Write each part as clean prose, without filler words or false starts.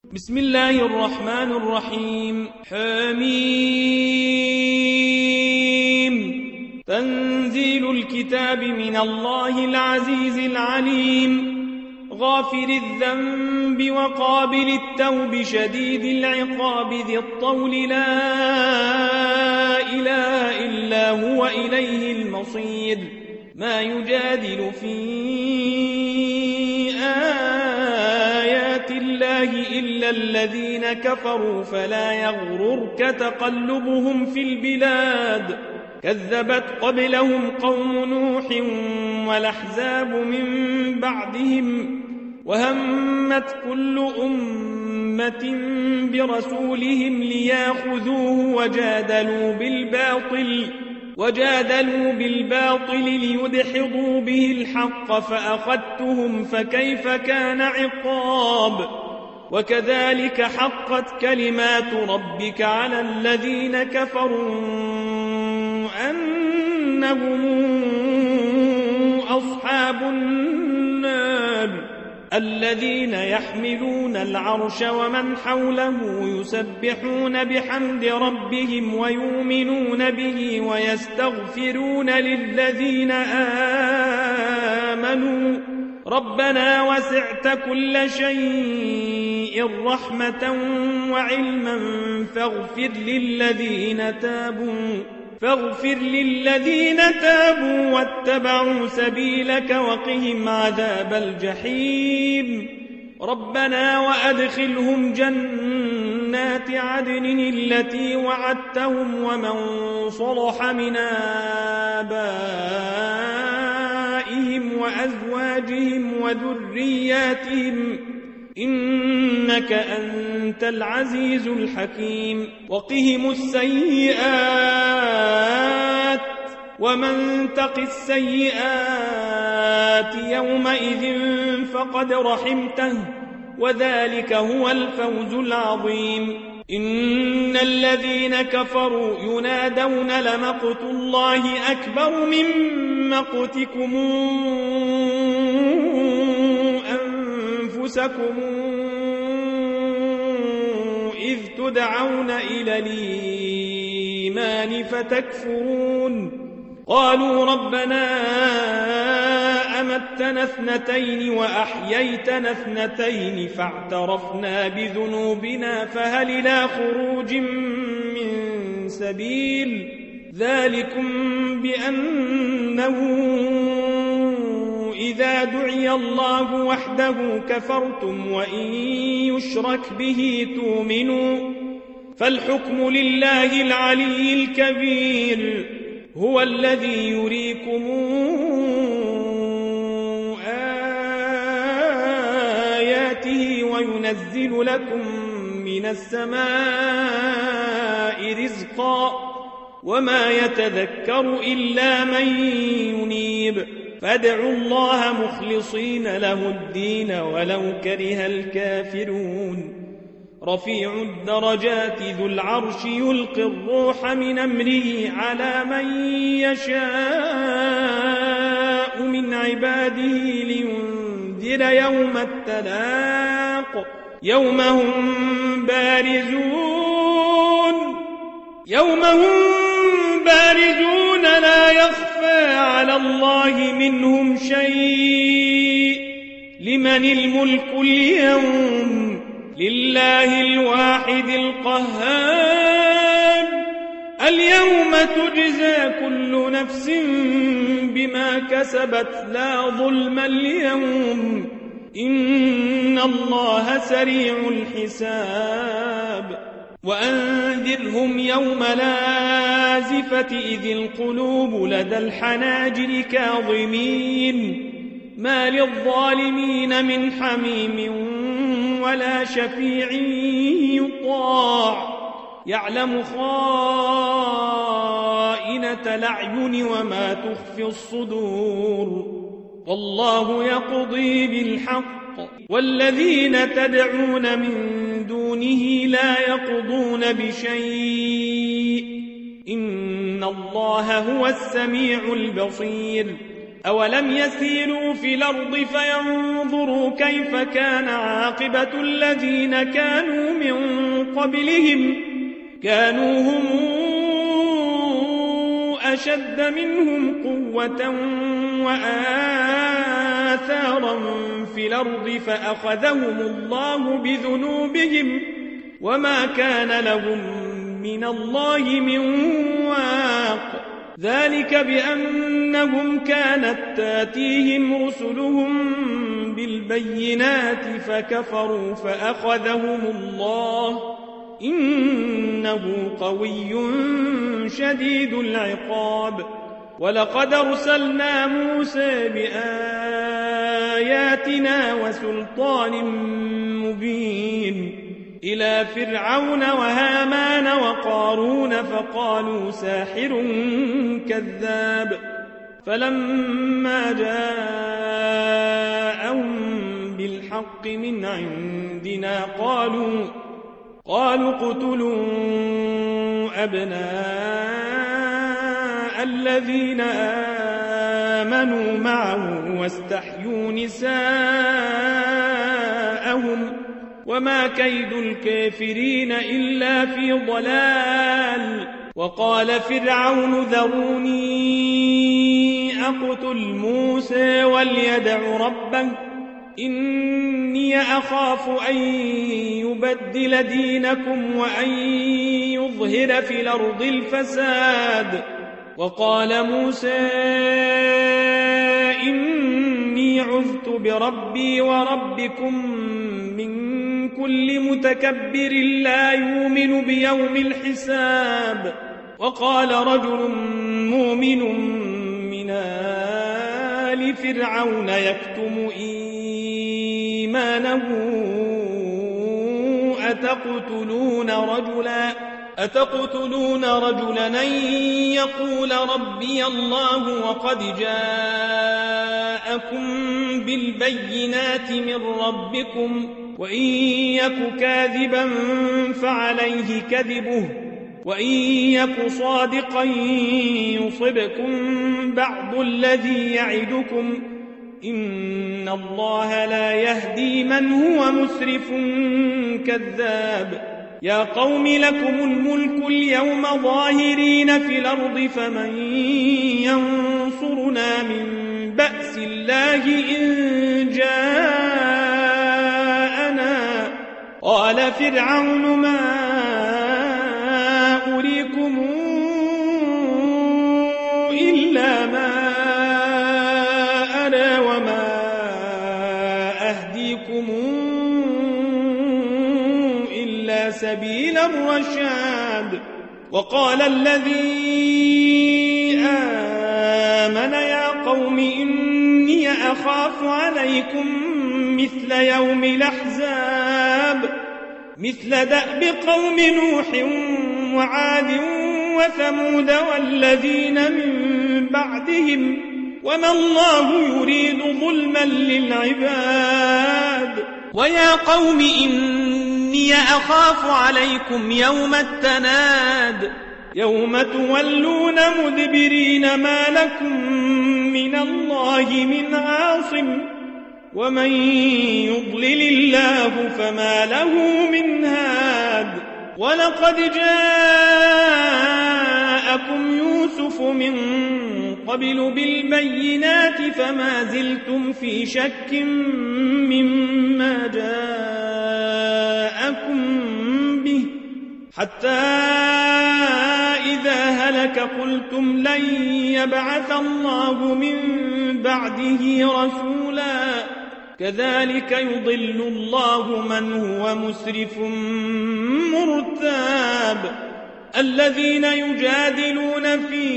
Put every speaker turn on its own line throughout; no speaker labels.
بسم الله الرحمن الرحيم. حميم. تنزيل الكتاب من الله العزيز العليم، غافر الذنب وقابل التوب شديد العقاب ذي الطول لا إله إلا هو إليه المصير. ما يجادل في آيات الله إلا الذين كفروا فلا يغررك تقلبهم في البلاد. كذبت قبلهم قوم نوح والأحزاب من بعدهم، وهمت كل أمة برسولهم ليأخذوه وجادلوا بالباطل ليدحضوا به الحق فأخذتهم فكيف كان عقاب. وكذلك حقت كلمات ربك على الذين كفروا أنهم أصحاب النار. الذين يحملون العرش ومن حوله يسبحون بحمد ربهم ويؤمنون به ويستغفرون للذين آمنوا ربنا وسعت كل شيء رحمة وعلما فاغفر للذين تابوا واتبعوا سبيلك وقهم عذاب الجحيم. ربنا وأدخلهم جنات عدن التي وعدتهم ومن صلح من آبائهم وأزواجهم وذرياتهم إنك أنت العزيز الحكيم. وقهم السيئات ومن تق السيئات يومئذ فقد رحمته وذلك هو الفوز العظيم. إن الذين كفروا ينادون لمقت الله أكبر من مقتكم أنفسكم إذ تدعون إلى الإيمان فتكفرون. قالوا ربنا أمتنا اثنتين وأحييتنا اثنتين فاعترفنا بذنوبنا فهل إلى خروج من سبيل. ذلكم بأنه إذا دعي الله وحده كفرتم وإن يشرك به تؤمنوا فالحكم لله العلي الكبير. هو الذي يريكم آياته وينزل لكم من السماء رزقا وما يتذكر إلا من ينيب. فادعوا الله مخلصين له الدين ولو كره الكافرون. رفيع الدرجات ذو العرش يلقي الروح من أمره على من يشاء من عباده لينذر يوم التلاق يوم هم بارزون لا يخفى على الله منهم شيء. لمن الملك اليوم؟ لله الواحد القهار. اليوم تجزى كل نفس بما كسبت لا ظلم اليوم إن الله سريع الحساب. وأنذرهم يوم لازفة إذ القلوب لدى الحناجر كاظمين ما للظالمين من حميم ولا شفيع يطاع. يعلم خائنة الأعين وما تخفي الصدور والله يقضي بالحق والذين تدعون من دونه لا يقضون بشيء إن الله هو السميع البصير. أولم يسيروا في الأرض فينظروا كيف كان عاقبة الذين كانوا من قبلهم كانوا هم أشد منهم قوة وآثارا في الأرض فأخذهم الله بذنوبهم وما كان لهم من الله من واق ذلك بأنهم كانت تاتيهم رسلهم بالبينات فكفروا فأخذهم الله إنه قوي شديد العقاب ولقد أرسلنا موسى بآياتنا وسلطان مبين إلى فرعون وهامان وقارون فقالوا ساحر كذاب فلما جاءهم بالحق من عندنا قالوا اقتلوا أبناء الذين آمنوا معه واستحيوا نساءهم وما كيد الكافرين إلا في ضلال وقال فرعون ذروني أقتل موسى وليدع ربه إني أخاف أن يبدل دينكم وأن يظهر في الأرض الفساد وقال موسى إني عذت بربي وربكم من كل متكبر لا يؤمن بيوم الحساب وقال رجل مؤمن من آل فرعون يكتم إيمانه أتقتلون رجلا أن يقول ربي الله وقد جاءكم بالبينات من ربكم وإن يك كاذبا فعليه كذبه وإن يك صادقا يصبكم بعض الذي يعدكم إن الله لا يهدي من هو مسرف كذاب يا قوم لكم الملك اليوم ظاهرين في الأرض فمن ينصرنا من بأس الله إن جاءنا قال فرعون ما أريكم إلا ما أرى وما أهديكم إلا سبيل الرشاد وقال الذي آمن يا قوم إني أخاف عليكم مثل يوم الأحزاب مثل دأب قوم نوح وعاد وثمود والذين من بعدهم وما الله يريد ظلما للعباد ويا قوم إني أخاف عليكم يوم التناد يوم تولون مدبرين ما لكم من الله من عاصم ومن يضلل الله فما له من هاد ولقد جاءكم يوسف من قبل بالبينات فما زلتم في شك مما جاءكم به حتى إذا هلك قلتم لن يبعث الله من بعده رسولا كذلك يضل الله من هو مسرف مرتاب الذين يجادلون في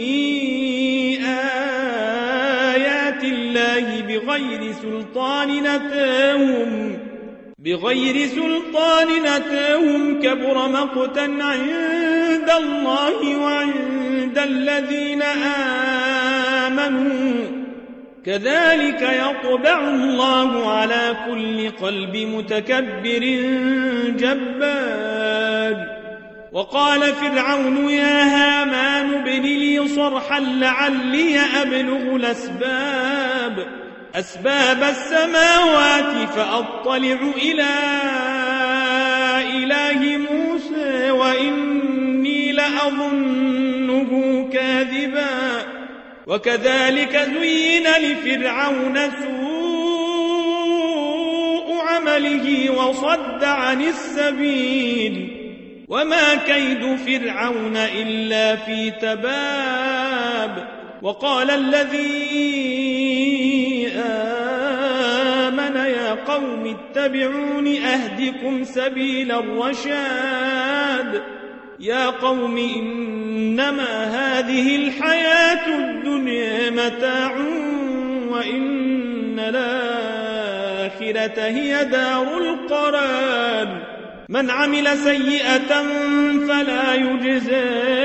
آيات الله بغير سلطان أتاهم كبر مقتا عند الله وعند الذين آمنوا كذلك يطبع الله على كل قلب متكبر جبار وقال فرعون يا هامان ابن لي صرحا لعلي أبلغ أسباب السماوات فأطلع إلى إله موسى وإني لأظنه كاذبا وكذلك زين لفرعون سوء عمله وصد عن السبيل وما كيد فرعون إلا في تباب وقال الذي آمن يا قوم اتبعون أهدكم سبيل الرشاد يا قوم إنما هذه الحياة الدنيا متاع وإن الآخرة هي دار القرار من عمل سيئة فلا يجزى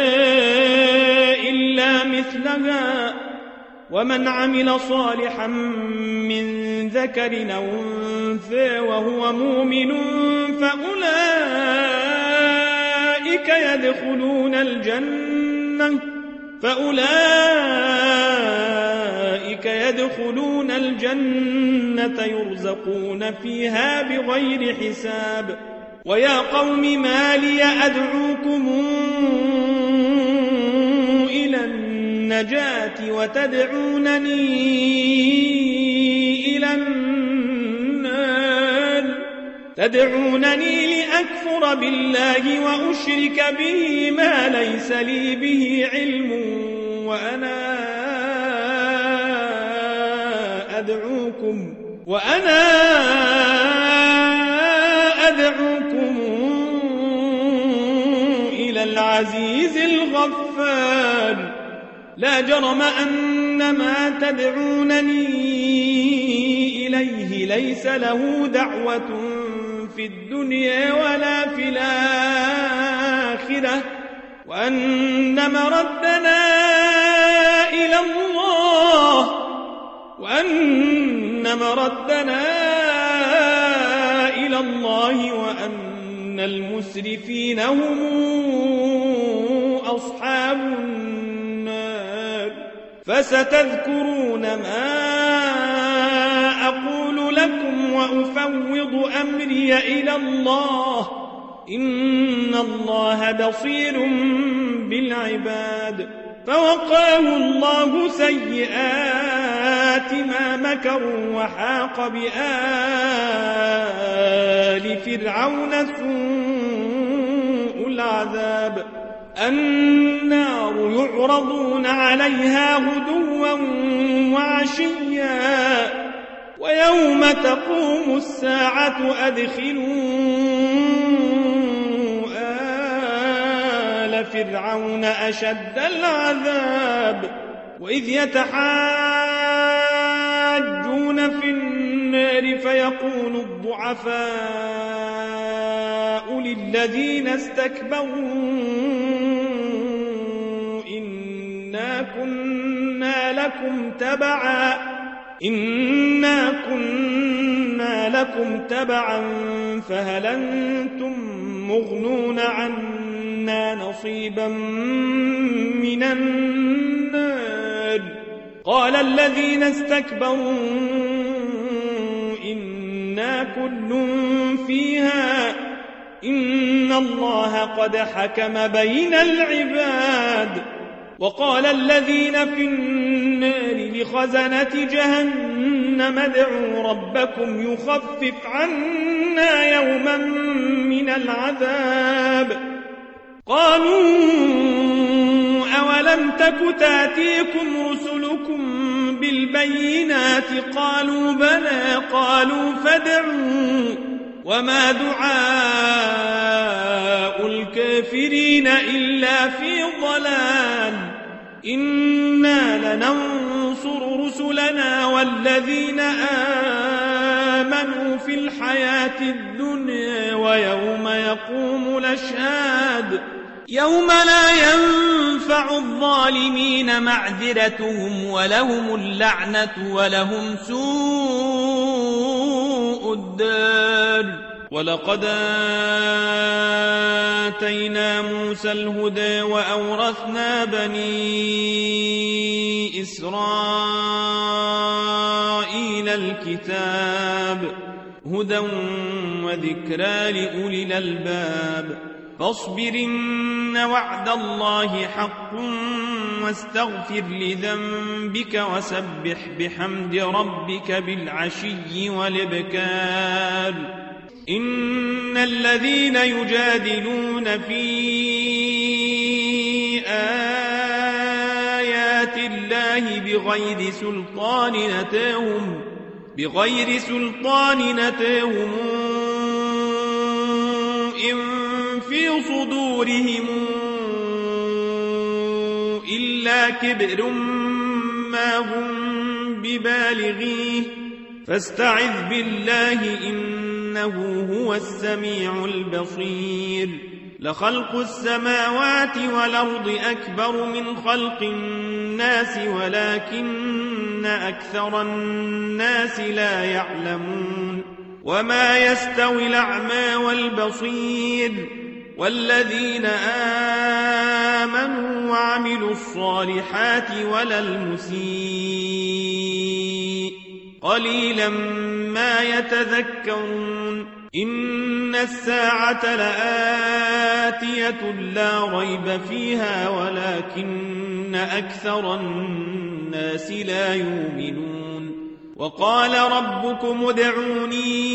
إلا مثلها ومن عمل صالحا من ذكر أو أنثى وهو مؤمن فأولئك يدخلون الجنة يرزقون فيها بغير حساب ويا قوم ما لي أدعوكم إلى النجاة وتدعونني إلى النار تدعونني لأكفر بالله وأشرك به ما ليس لي به علم وأنا أدعوكم إلى العزيز الغفار لا جرم أن ما تدعونني إليه ليس له دعوة في الدنيا ولا في الآخرة وأن مردنا إلى الله وأن المسرفين هم أصحاب النار فستذكرون ما أقول لكم وأفوض أمري إلى الله إن الله بصير بالعباد فوقاه الله سيئات ما مكروا وحاق بآل فرعون سوء العذاب النار يعرضون عليها غدوا وعشيا ويوم تقوم الساعة أدخلوا آل فرعون أشد العذاب وإذ يتحاجون في النار فيقول الضعفاء للذين استكبروا إنا كنا لكم تبعا فهل أنتم مغنون عنا نصيبا من النار قال الذين استكبروا إنا كل فيها إن الله قد حكم بين العباد وقال الذين في النار لخزنة جهنم ادعوا ربكم يخفف عنا يوما من العذاب قالوا أولم تك تأتيكم رسلكم بالبينات قالوا بلى قالوا فادعوا وما دعاء الكافرين إلا في ضلال إنا لننصر رسلنا والذين آمنوا في الحياة الدنيا ويوم يقوم الأشهاد يوم لا ينفع الظالمين معذرتهم ولهم اللعنة ولهم سوء الدار ولقد آتينا موسى الهدى وأورثنا بني إسرائيل الكتاب هدى وذكرى لأولي الألباب فاصبر إن وعد الله حق واستغفر لذنبك وسبح بحمد ربك بالعشي والإبكار إن الذين يجادلون في آيات الله بغير سلطان أتاهم إن في صدورهم إلا كبر ما هم ببالغيه فاستعذ بالله إنه هو السميع البصير لخلق السماوات والأرض أكبر من خلق الناس ولكن أكثر الناس لا يعلمون وما يستوي الأعمى والبصير والذين آمنوا وعملوا الصالحات ولا المسيء قليلا ما يتذكرون إن الساعة لآتية لا ريب فيها ولكن أكثر الناس لا يؤمنون وقال ربكم ادعوني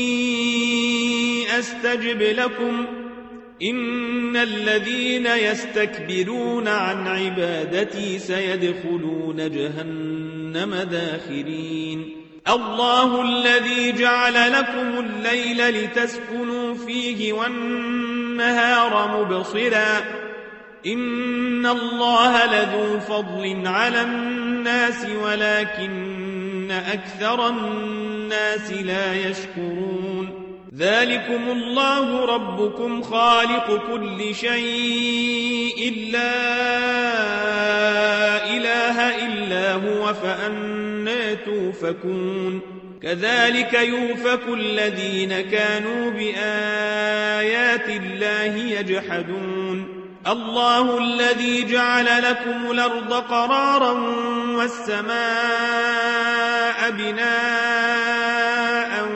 أستجب لكم إن الذين يستكبرون عن عبادتي سيدخلون جهنم داخرين الله الذي جعل لكم الليل لتسكنوا فيه والنهار مبصرا إن الله لذو فضل على الناس ولكن أكثر الناس لا يشكرون ذلكم الله ربكم خالق كل شيء لا إله إلا هو فأنى توفكون كذلك يؤفك الذين كانوا بآيات الله يجحدون الله الذي جعل لكم الأرض قرارا والسماء بناء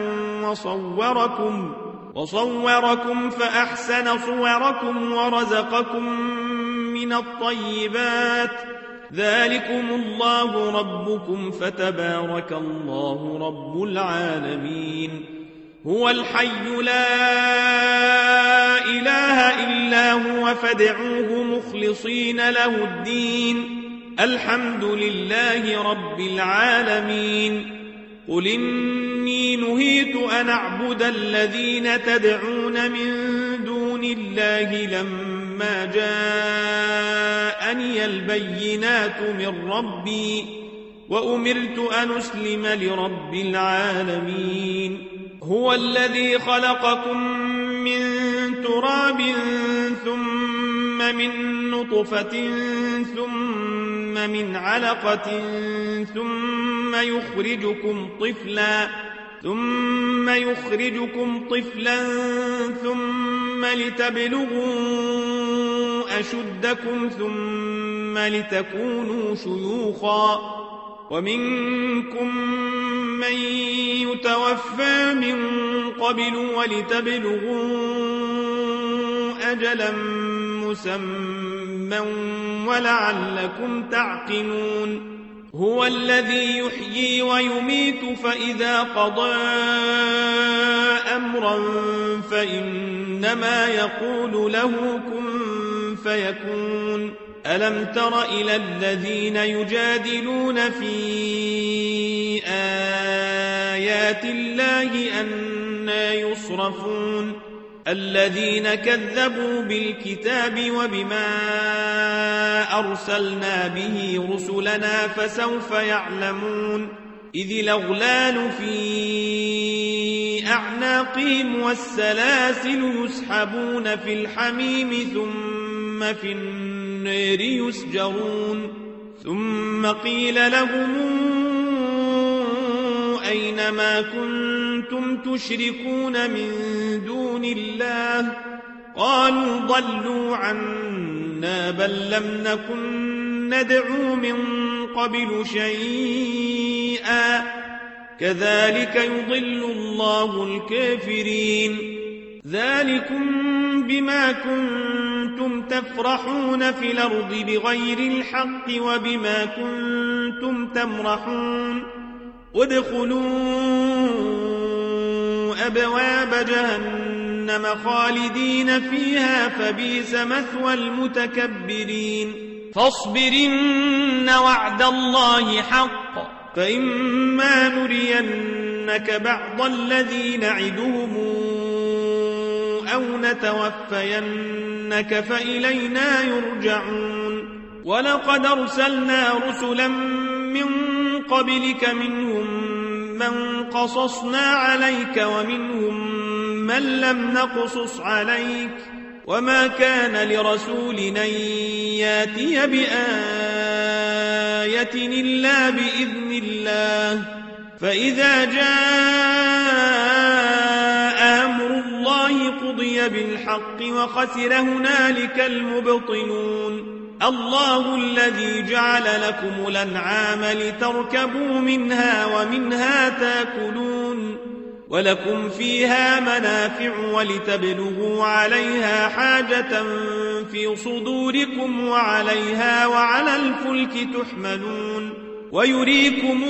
وصوركم فأحسن صوركم ورزقكم من الطيبات ذلكم الله ربكم فتبارك الله رب العالمين هو الحي لا إله إلا هو فادعوه مخلصين له الدين الحمد لله رب العالمين قل إني نهيت أن أعبد الذين تدعون من دون الله لما جاءني البينات من ربي وأمرت أن أسلم لرب العالمين هو الذي خلقكم من تراب ثم من نطفة ثم من علقة ثم يخرجكم طفلا ثم لتبلغوا أشدكم ثم لتكونوا شيوخا ومنكم من يتوفى من قبل ولتبلغوا أجلا مسمى ولعلكم تعقلون هو الذي يحيي ويميت فإذا قضى أمرا فإنما يقول له كن فيكون ألم تر إلى الذين يجادلون في آيات الله أنى يصرفون الذين كذبوا بالكتاب وبما أرسلنا به رسلنا فسوف يعلمون إذ الأغلال في أعناقهم والسلاسل يسحبون في الحميم ثم في النار يسجرون ثم قيل لهم أين ما كنتم تشركون من دون الله قالوا ضلوا عنا بل لم نكن ندعو من قبل شيئا كذلك يضل الله الكافرين ذلكم بما كنتم تفرحون في الأرض بغير الحق وبما كنتم تمرحون ادخلوا أبواب جهنم خالدين فيها فبئس مثوى المتكبرين فاصبرن وعد الله حق فإما نرينك بعض الذي نعدهم أو نتوفينك فإلينا يرجعون ولقد أرسلنا رسلا من قبلك منهم من قصصنا عليك ومنهم من لم نقصص عليك وما كان لرسول أن ياتي بآية إلا بإذن الله فإذا جاء أمر الله قضي بالحق وخسر هنالك المبطلون الله الذي جعل لكم الأنعام لتركبوا منها ومنها تاكلون ولكم فيها منافع ولتبلغوا عليها حاجة في صدوركم وعليها وعلى الفلك تحملون ويريكم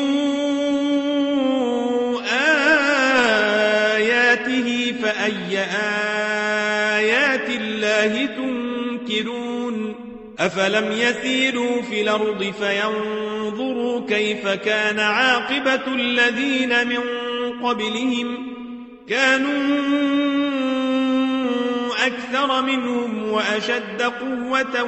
آياته فأي آيات الله تنكرون أفلم يسيروا في الأرض فينظروا كيف كان عاقبة الذين من قبلهم كانوا أكثر منهم وأشد قوة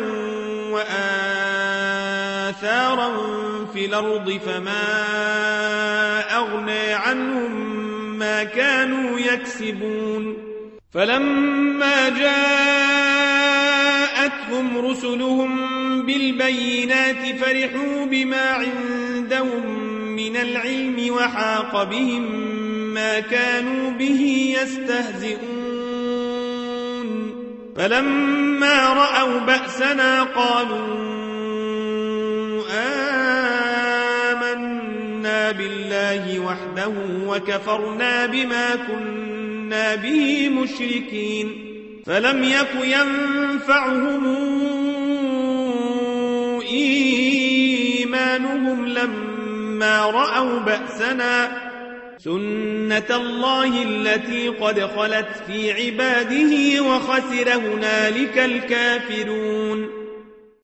وآثارا في الأرض فما أغنى عنهم ما كانوا يكسبون فلما جاءتهم رسلهم بالبينات فرحوا بما عندهم من العلم وحاق بهم ما كانوا به يستهزئون فلما رأوا بأسنا قالوا آمنا بالله وحده وكفرنا بما كنا به مشركين فلم يك ينفعهم إيمانهم لما رأوا بأسنا سنة الله التي قد خلت في عباده وخسر هنالك الكافرون